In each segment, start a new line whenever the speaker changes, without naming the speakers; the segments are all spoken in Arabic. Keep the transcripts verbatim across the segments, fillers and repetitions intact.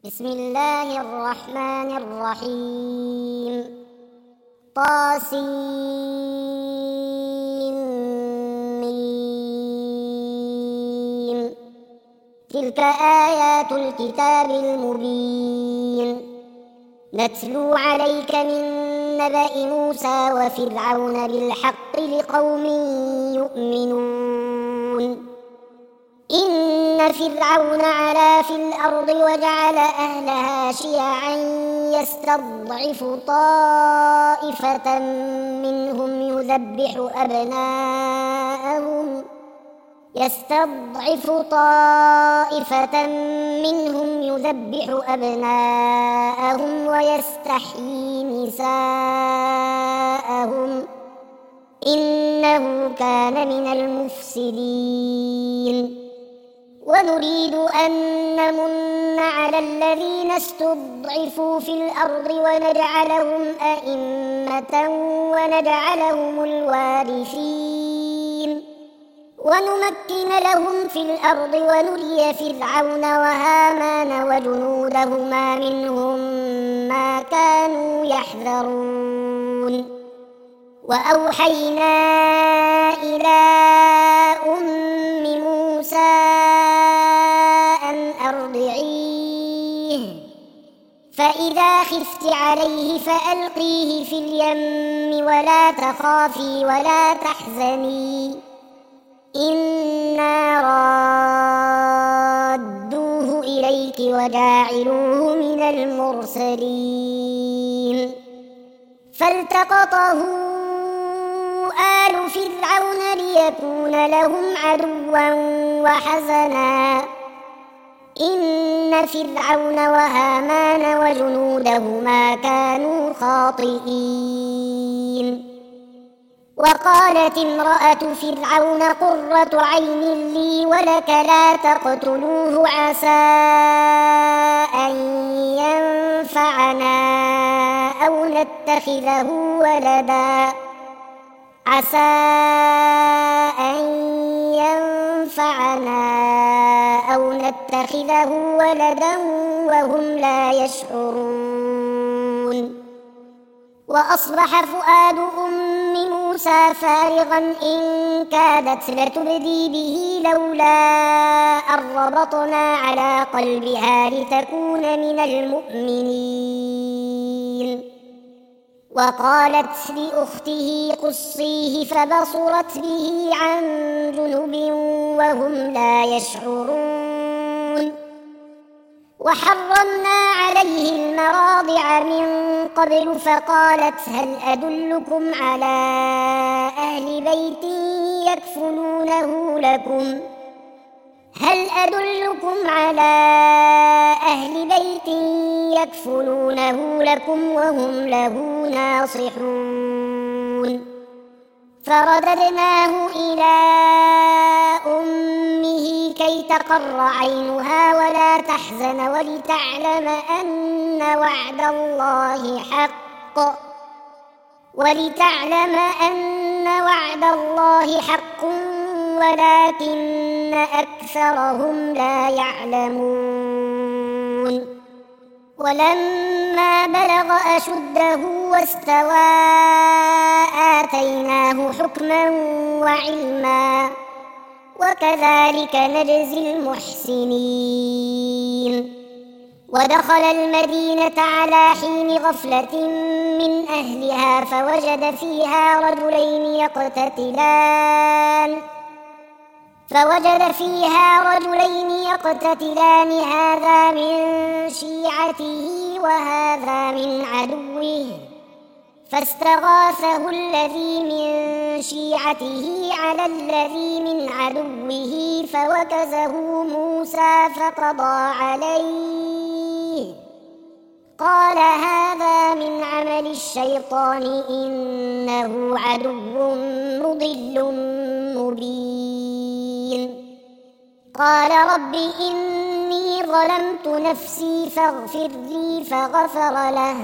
بسم الله الرحمن الرحيم. طاسين. تلك آيات الكتاب المبين نتلو عليك من نبأ موسى وفرعون بالحق لقوم يؤمنون. إن فرعون علا في الأرض وجعل أهلها شيعا يستضعف طائفة منهم يذبح أبناءهم يستضعف طائفة منهم يذبح أبناءهم ويستحيي نساءهم إنه كان من المفسدين. ونريد أن نمن على الذين استضعفوا في الأرض ونجعلهم أئمة ونجعلهم الوارثين ونمكن لهم في الأرض ونري فرعون وهامان وجنودهما منهم ما كانوا يحذرون. وأوحينا إلى أم موسى أن أرضعيه فإذا خفت عليه فألقيه في اليم ولا تخافي ولا تحزني إنا رادوه إليك وجاعلوه من المرسلين. فالتقطه آل فرعون ليكون لهم عدوا وحزنا إن فرعون وهامان وجنودهما كانوا خاطئين. وقالت امرأة فرعون قرة عين لي ولك لا تقتلوه عسى أن ينفعنا أو نتخذه ولدا عسى أن ينفعنا أو نتخذه ولدا وهم لا يشعرون. وأصبح فؤاد أم موسى فارغا إن كادت لتبدي به لولا أن ربطنا على قلبها لتكون من المؤمنين. وقالت لأخته قصيه فبصرت به عن جنب وهم لا يشعرون. وحرمنا عليه المراضع من قبل فقالت هل أدلكم على أهل بيت يكفلونه لكم هل أدلكم على أهل بيت يكفلونه لكم وهم له ناصحون. فرددناه إلى أمه كي تقر عينها ولا تحزن ولتعلم أن وعد الله حق ولتعلم أن وعد الله حق ولكن أكثرهم لا يعلمون. ولما بلغ أشده واستوى آتيناه حكما وعلما وكذلك نجزي المحسنين. ودخل المدينة على حين غفلة من أهلها فوجد فيها رجلين يقتتلان فوجد فيها رجلين يقتتلان هذا من شيعته وهذا من عدوه فاستغاثه الذي من شيعته على الذي من عدوه فوكزه موسى فقضى عليه قال هذا من عمل الشيطان إنه عدو مضل مبين. قال رب إني ظلمت نفسي فاغفر لي فغفر له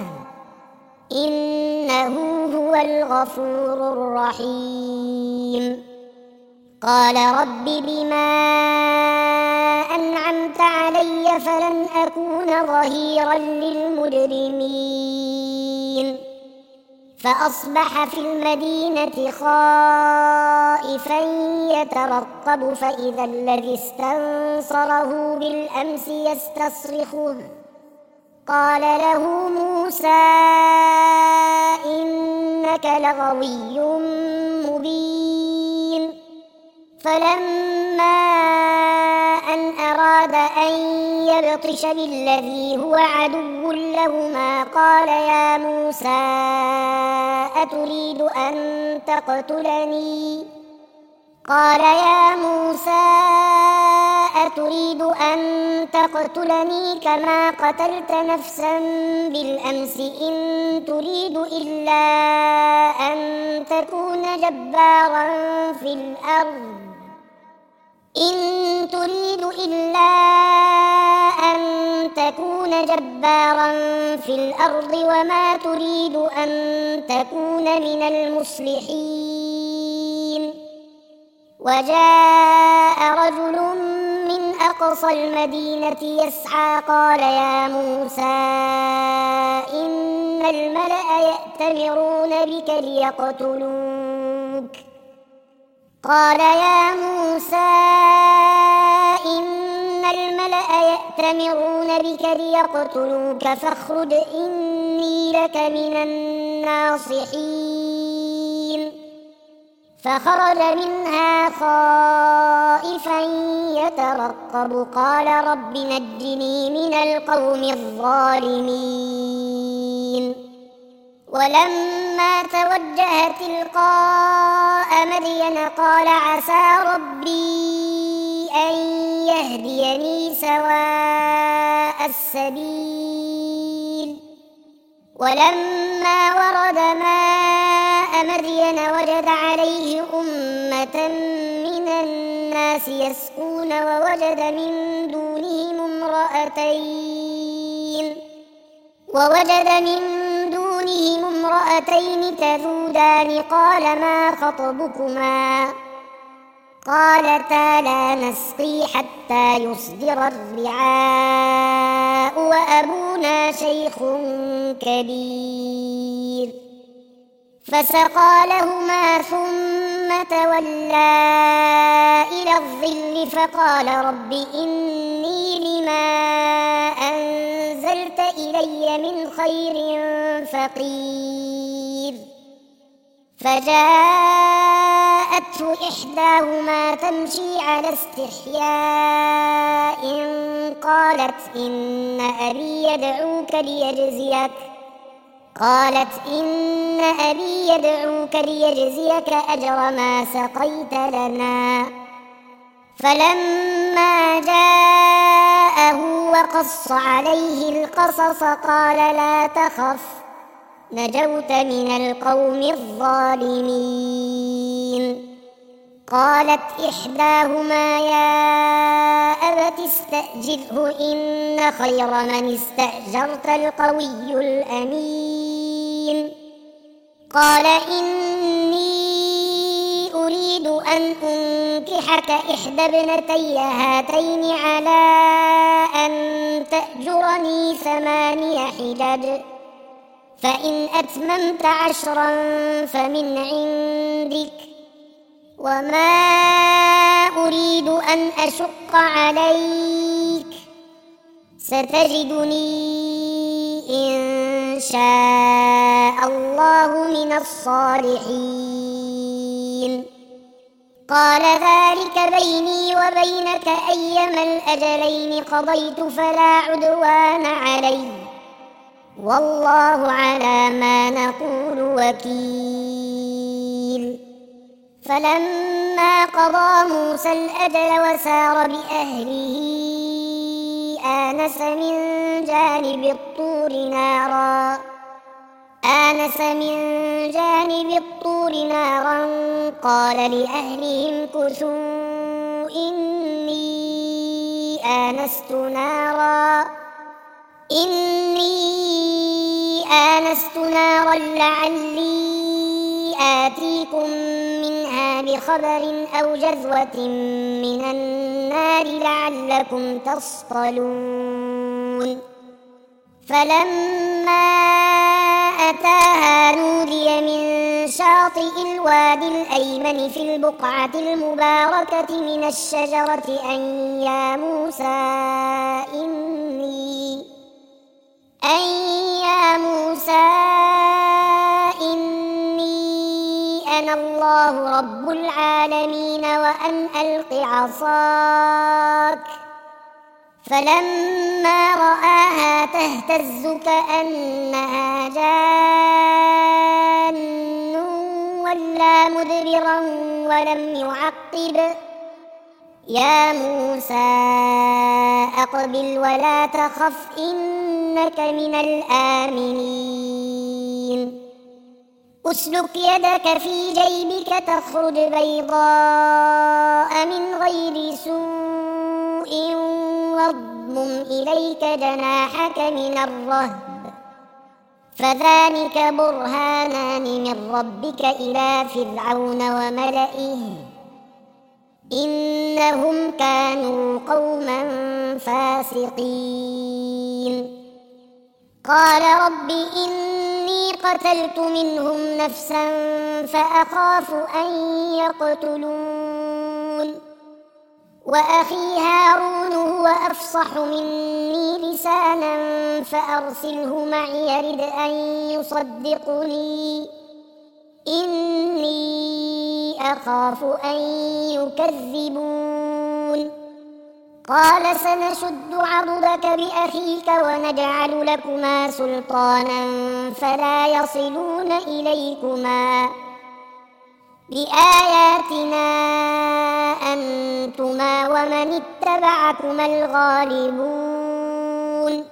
إنه هو الغفور الرحيم. قال رب بما أنعمت علي فلن أكون ظهيرا للمجرمين فأصبح في المدينة خائفا يترقب فإذا الذي استنصره بالأمس يستصرخه قال له موسى إنك لغوي مبين فلما أن أراد أن يبطش بالذي هو عدو لهما قال يا موسى أتريد أن تقتلني قال يا موسى أتريد أن تقتلني كما قتلت نفسا بالأمس إن تريد إلا أن تكون جبارا في الأرض إن تريد إلا أن تكون جبارا في الأرض وما تريد أن تكون من المصلحين وجاء رجل من أقصى المدينة يسعى قال يا موسى إن الملأ يأتمرون بك ليقتلوك قال يا موسى إن الملأ يأتمرون بك ليقتلوك فاخرج إني لك من الناصحين فخرج منها خائفا يترقب قال رب نجني من القوم الظالمين ولما توجه تلقاء مدين قال عسى ربي أن يهديني سواء السبيل ولما ورد ماء مدين وجد عليه أمة من الناس يسقون ووجد من دونهم امرأتين ووجد من دونهم امرأتين تذودان قال ما خطبكما قالتا لا نسقي حتى يصدر الرعاء وأبونا شيخ كبير فسقى لهما ثم تولى إلى الظل فقال رب إني لما أنزلت إلي من خير فقير فجاءته إحداهما تمشي على استحياء قالت إن أبي يدعوك ليجزيك قالت إن أبي يدعوك ليجزيك أجر ما سقيت لنا فلما جاءه وقص عليه القصص قال لا تخف نجوت من القوم الظالمين قالت إحداهما يا أبت استأجره إن خير من استأجرت القوي الأمين قال إني أريد أن أنكحك إحدى ابنتي هاتين على أن تأجرني ثماني حجج فإن أتممت عشرا فمن عندك وما أريد أن أشق عليك ستجدني إن شاء الله من الصالحين قال ذلك بيني وبينك أيما الأجلين قضيت فلا عدوان علي والله على ما نقول وكيل فلما قضى موسى الأجل وسار بأهله آنس من جانب الطور نارا آنس من جانب الطور نارا قال لأهلهم كثوا إني آنست نارا إني آنست نارا لعلي آتيكم منها بخبر أو جذوة من النار لعلكم تصطلون فلما أتاها نودي من شاطئ الوادي الأيمن في البقعة المباركة من الشجرة أن يا موسى إني أن يا موسى إني أنا الله رب العالمين وأن ألق عصاك فلما رآها تهتز كأنها جان ولا مدبرا ولم يعقب يا موسى أقبل ولا تخف إنك من الآمنين أسلك يدك في جيبك تخرج بيضاء من غير سوء واضمم إليك جناحك من الرهب فذلك برهانان من ربك إلى فرعون وملئه إنهم كانوا قوما فاسقين قال رب إني قتلت منهم نفسا فأخاف أن يقتلون وأخي هارون هو أفصح مني لسانا فأرسله معي يرد أن يصدقني إني أخاف أن يكذبون قال سنشد عضدك بأخيك ونجعل لكما سلطانا فلا يصلون إليكما بآياتنا أنتما ومن اتبعكما الغالبون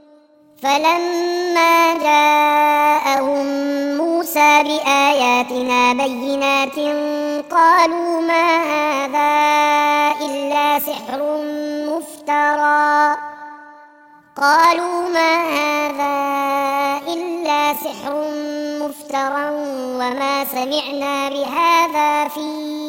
فلما جاءهم موسى بآياتنا بينات قالوا ما هذا إلا سحر مفترى قالوا ما هذا إلا سحر مفترى وما سمعنا بهذا في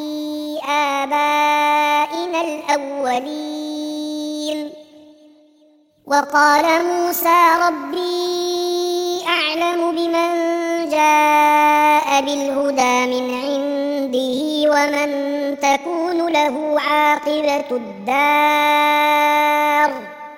آبائنا الأولين وقال موسى ربي أعلم بمن جاء بالهدى من عنده ومن تكون له عاقبة الدار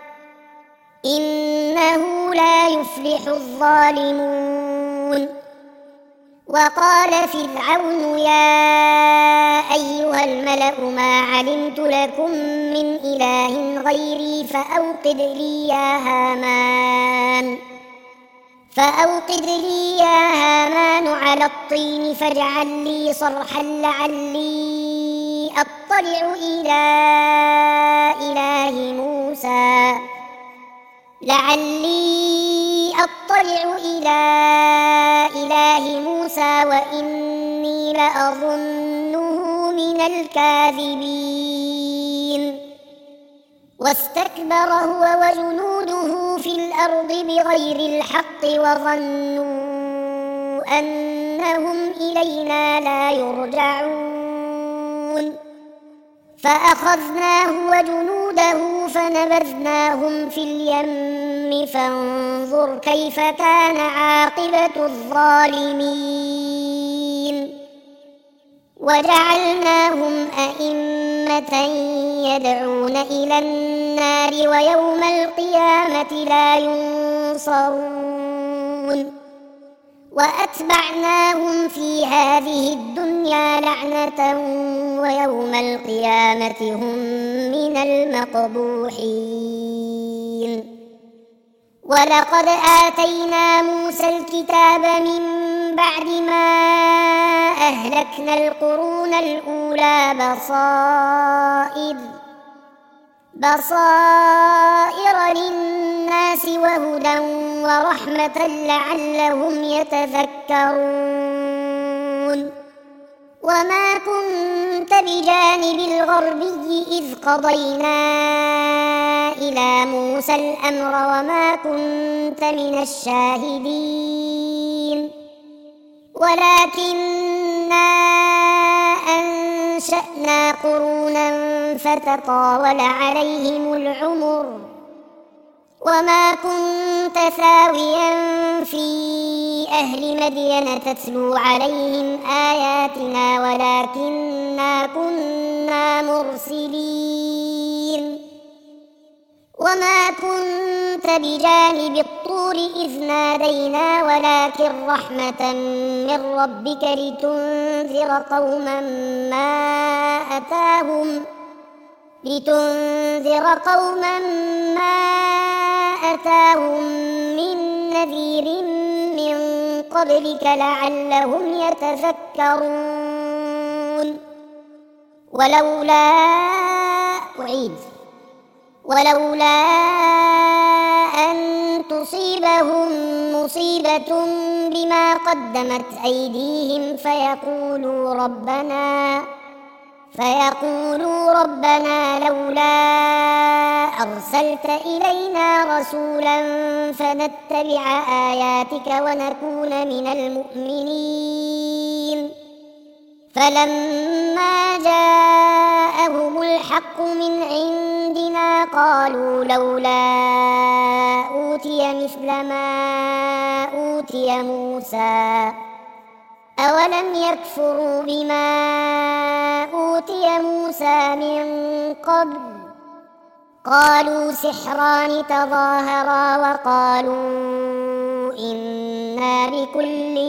إنه لا يفلح الظالمون وقال فرعون يا أيها الملأ ما علمت لكم من إله غيري فأوقد لي يا هامان فأوقد لي يا هامان على الطين فاجعل لي صرحا لعلي أطلع إلى إله موسى لعلي أطلع إلى إله موسى وإني لأظنه من الكاذبين واستكبر هو وجنوده في الأرض بغير الحق وظنوا أنهم إلينا لا يرجعون فأخذناه وجنوده فنبذناهم في اليم فانظر كيف كان عاقبة الظالمين وجعلناهم أئمة يدعون إلى النار ويوم القيامة لا ينصرون وأتبعناهم في هذه الدنيا لعنة ويوم القيامة هم من المقبوحين ولقد آتينا موسى الكتاب من بعد ما أهلكنا القرون الأولى بصائر بصائر للناس وهدى ورحمة لعلهم يتذكرون وما كنت بجانب الغربي إذ قضينا إلى موسى الأمر وما كنت من الشاهدين ولكننا أنزلنا أنشأنا قرونا فتطاول عليهم العمر وما كنت ثاويا في أهل مدين تتلو عليهم آياتنا ولكننا كنا مرسلين وما كنت بجانب الطور إذ نادينا ولكن رحمة من ربك لتنذر قوما ما أتاهم لتنذر قوما ما أتاهم من نذير من قبلك لعلهم يتذكرون ولولا أعيد ولولا أن تصيبهم مصيبة بما قدمت أيديهم فيقولوا ربنا فيقولوا ربنا لولا أرسلت إلينا رسولا فنتبع آياتك ونكون من المؤمنين فلما جاءهم الحق من عندنا قالوا لولا أوتي مثل ما أوتي موسى أولم يكفروا بما أوتي موسى من قبل قالوا سحران تظاهرا وقالوا إنا بكل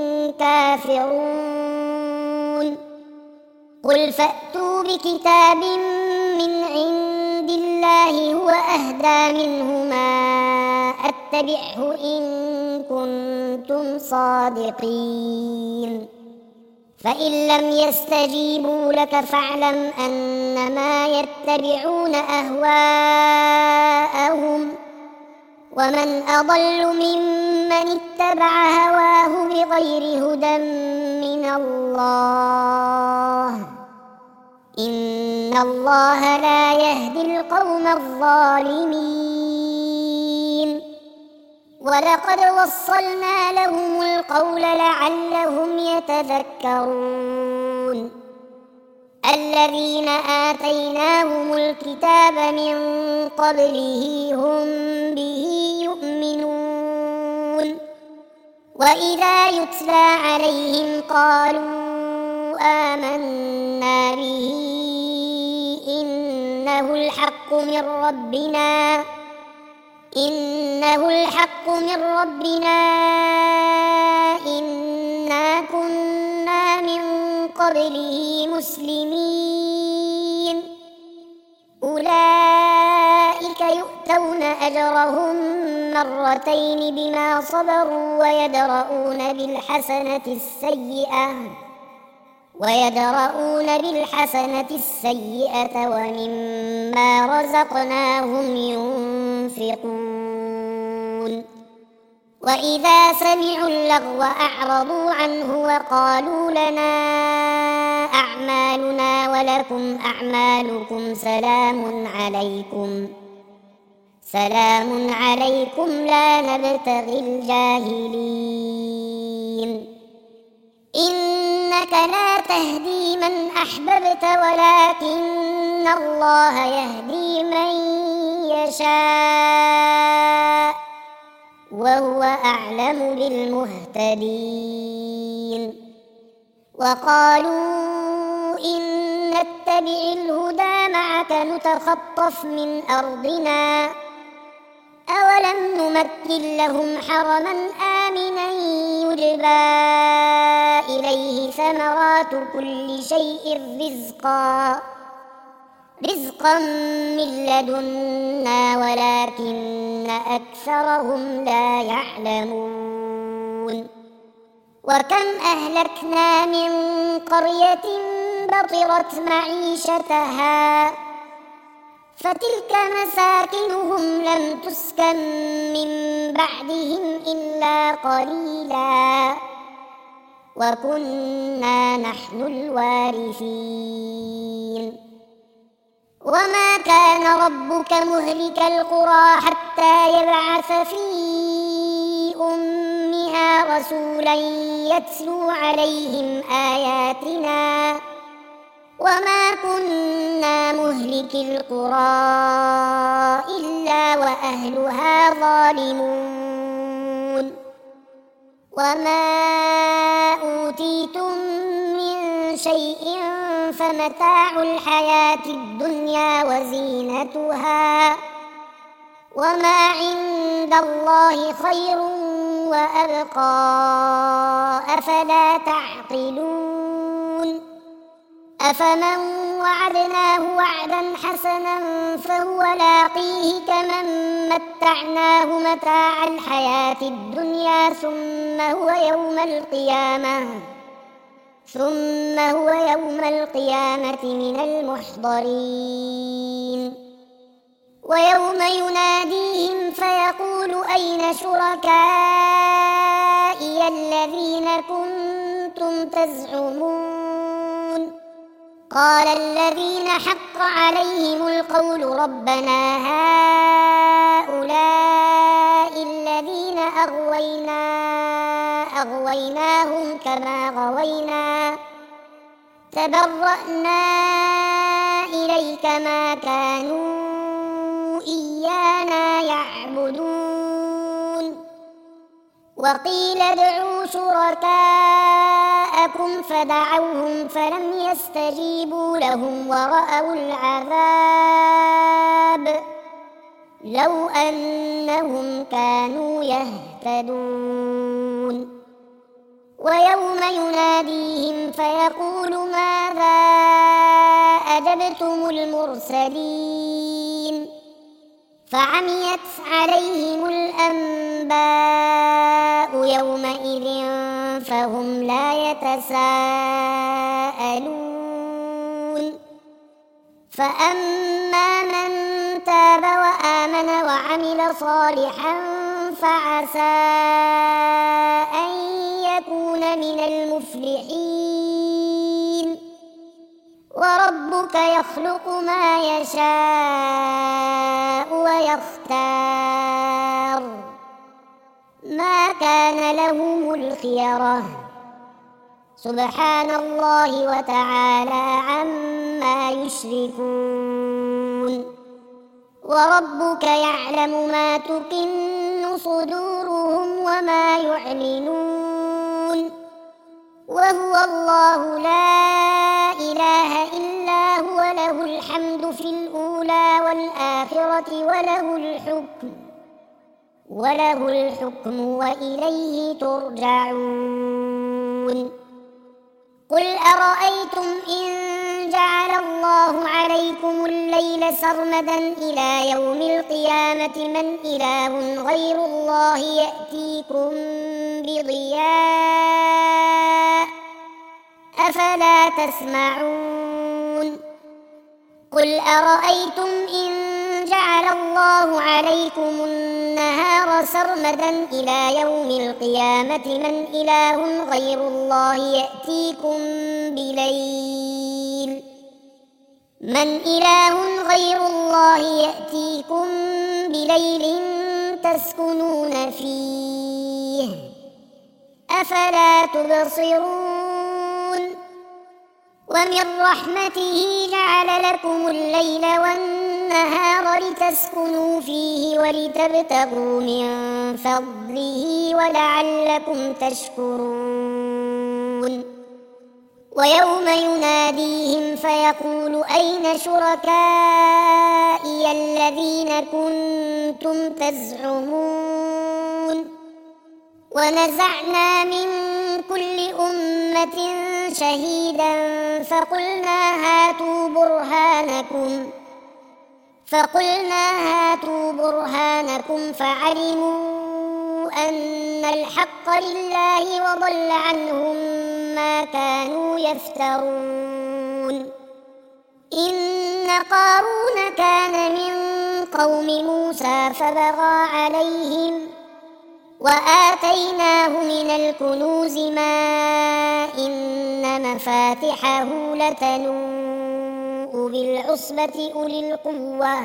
كافرون قل فأتوا بكتاب من عند الله هو أهدى منهما أتبعه إن كنتم صادقين فإن لم يستجيبوا لك فاعلم أنما يتبعون أهواءهم ومن أضل ممن اتبع هواه بغير هدى من الله إن الله لا يهدي القوم الظالمين ولقد وصلنا لهم القول لعلهم يتذكرون الذين آتيناهم الكتاب من قبله هم به يؤمنون وإذا يتلى عليهم قالوا آمنا به إنه الحق من ربنا إنه الحق من ربنا إنا كنا من قبله مسلمين أولئك يؤتون أجرهم مرتين بما صبروا ويدرؤون بالحسنة السيئة ويدرؤون بالحسنة السيئة ومما رزقناهم ينفقون وإذا سمعوا اللغو أعرضوا عنه وقالوا لنا أعمالنا ولكم أعمالكم سلام عليكم سلام عليكم لا نبتغي الجاهلين إنك لا تهدي من أحببت ولكن الله يهدي من يشاء وهو أعلم بالمهتدين وقالوا إن نتبع الهدى معك نتخطف من أرضنا أولم نمكن لهم حرما آمنا يجبى إليه ثمرات كل شيء رزقا رزقا من لدنا ولكن أكثرهم لا يعلمون وكم أهلكنا من قرية بطرت معيشتها فتلك مساكنهم لم تسكن من بعدهم إلا قليلا وكنا نحن الوارثين وما كان ربك مهلك القرى حتى يبعث في أمها رسولا يتلو عليهم آياتنا وما كنا مهلك القرى إلا وأهلها ظالمون وما أوتيتم من شيء فمتاع الحياة الدنيا وزينتها وما عند الله خير وأبقى أفلا تعقلون أفمن وعدناه وعدا حسنا فهو لاقيه كمن متعناه متاع الحياة الدنيا ثم هو يوم القيامة ثم هو يوم القيامة من المحضرين ويوم يناديهم فيقول أين شركائي الذين كنتم تزعمون قال الذين حق عليهم القول ربنا هؤلاء الذين أغوينا أغويناهم كما غوينا تبرأنا إليك ما كانوا إيانا يعبدون وقيل ادعوا شركاءكم فدعوهم فلم يستجيبوا لهم ورأوا العذاب لو أنهم كانوا يهتدون ويوم يناديهم فيقول ماذا أجبتم المرسلين فعميت عليهم الأنباء يومئذ فهم لا يتساءلون فأما من تاب وآمن وعمل صالحا فعسى أن يكون من المفلحين وربك يخلق ما يشاء ويختار ما كان لهم الخيرة سبحان الله وتعالى عما يشركون وربك يعلم ما تكن صدورهم وما يعلنون وهو الله لا إله إلا هو له الحمد في الأولى والآخرة وله الحكم وله الحكم وإليه ترجعون قل أرأيتم إن جعل الله عليكم الليل سرمدا إلى يوم القيامة من إله غير الله يأتيكم بضياء أفلا تسمعون قل أرأيتم إن جعل الله عليكم النهار سرمدا إلى يوم القيامة من إله غير الله يأتيكم بليل من إله غير الله يأتيكم بليل تسكنون فيه أفلا تبصرون ومن رحمته جعل لكم الليل والنهار لتسكنوا فيه ولتبتغوا من فضله ولعلكم تشكرون ويوم يناديهم فيقول أين شركائي الذين كنتم تزعمون ونزعنا من كل أمة شهيدا فقلنا هاتوا برهانكم فقلنا هاتوا برهانكم فعلموا أن الحق لله وضل عنهم ما كانوا يفترون إن قارون كان من قوم موسى فبغى عليهم وآتيناه من الكنوز ما إن مفاتحه لتنوء بالعصبة أولي القوة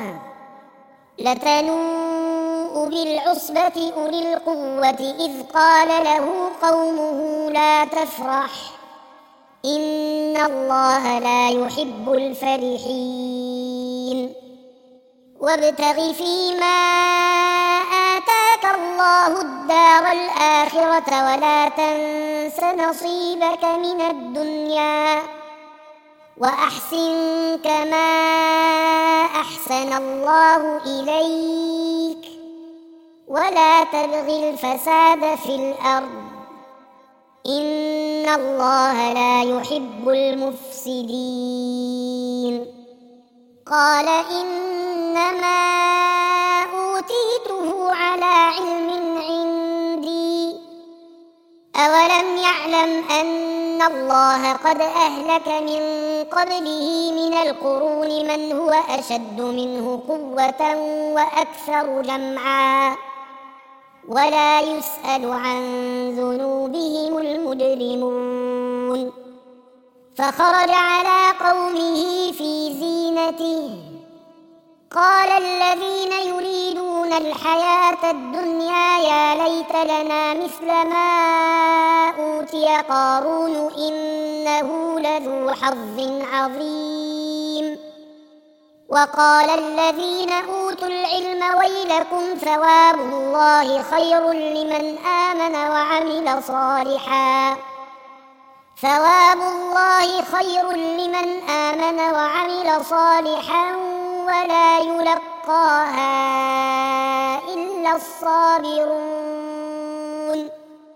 لتنوء بالعصبة أولي القوة إذ قال له قومه لا تفرح إن الله لا يحب الفرحين وابتغ فيما آتاك الله الدار الآخرة ولا تنس نصيبك من الدنيا وأحسن كما أحسن الله إليك ولا تبغ الفساد في الأرض إن الله لا يحب المفسدين قال إنما أوتيته على علم عندي أولم يعلم أن الله قد أهلك من قبله من القرون من هو أشد منه قوة وأكثر جمعا ولا يسأل عن ذنوبهم المجرمون فخرج على قومه في زينته قال الذين يريدون الحياة الدنيا يا ليت لنا مثل ما أوتي قارون إنه لذو حظ عظيم وقال الذين أوتوا العلم ويلكم ثواب الله خير لمن آمن وعمل صالحا ثواب الله خير لمن آمن وعمل صالحا ولا يلقاها إلا الصابرون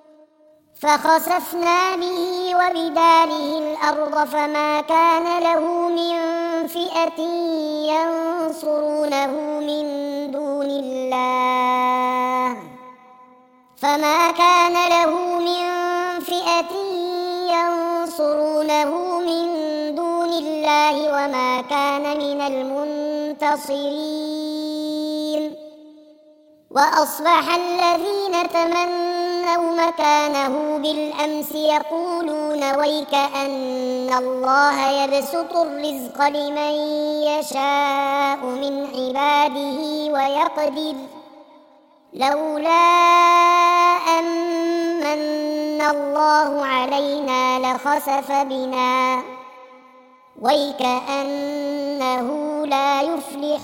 فخسفنا به وبداره الأرض فما كان له من فئة ينصرونه من دون الله فما كان له من فئة ينصرونه من دون الله وما كان من المنتصرين وأصبح الذين تمنوا مكانه بالأمس يقولون ويك أن الله يبسط الرزق لمن يشاء من عباده ويقدر لولا أمن الله علينا لخسف بنا ويكأنه لا يفلح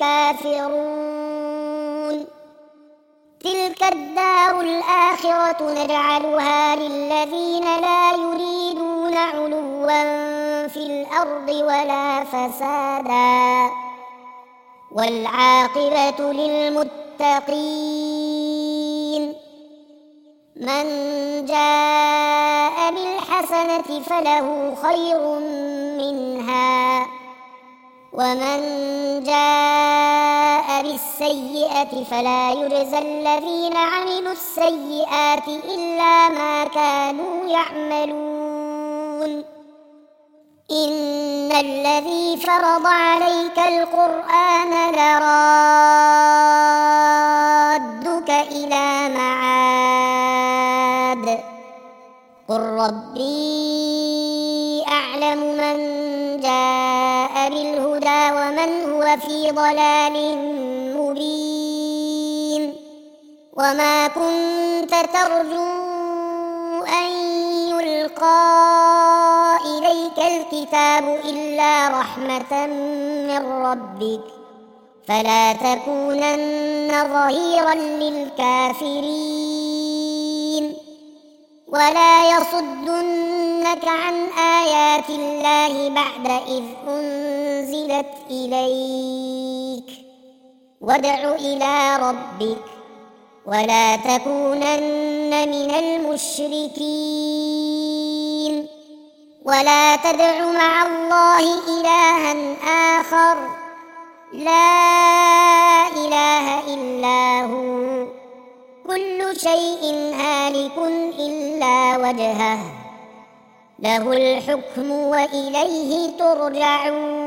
الكافرون تلك الدار الآخرة نجعلها للذين لا يريدون علوا في الأرض ولا فسادا والعاقبة للمتقين من جاء بالحسنة فله خير منها ومن جاء بالسيئة فلا يجزى الذين عملوا السيئات إلا ما كانوا يعملون إن الذي فرض عليك القرآن لرادك إلى معاد قل ربي أعلم من جاء بالهدى ومن هو في ضلال مبين وما كنت ترجو أن يلقى إليك الكتاب إلا رحمة من ربك فلا تكونن ظهيرا للكافرين ولا يصدنك عن آيات الله بعد إذ أنزلت إليك وادع إلى ربك ولا تكونن من المشركين ولا تدع مع الله إلها آخر لا إله إلا هو كل شيء هالك إلا وجهه له الحكم وإليه ترجعون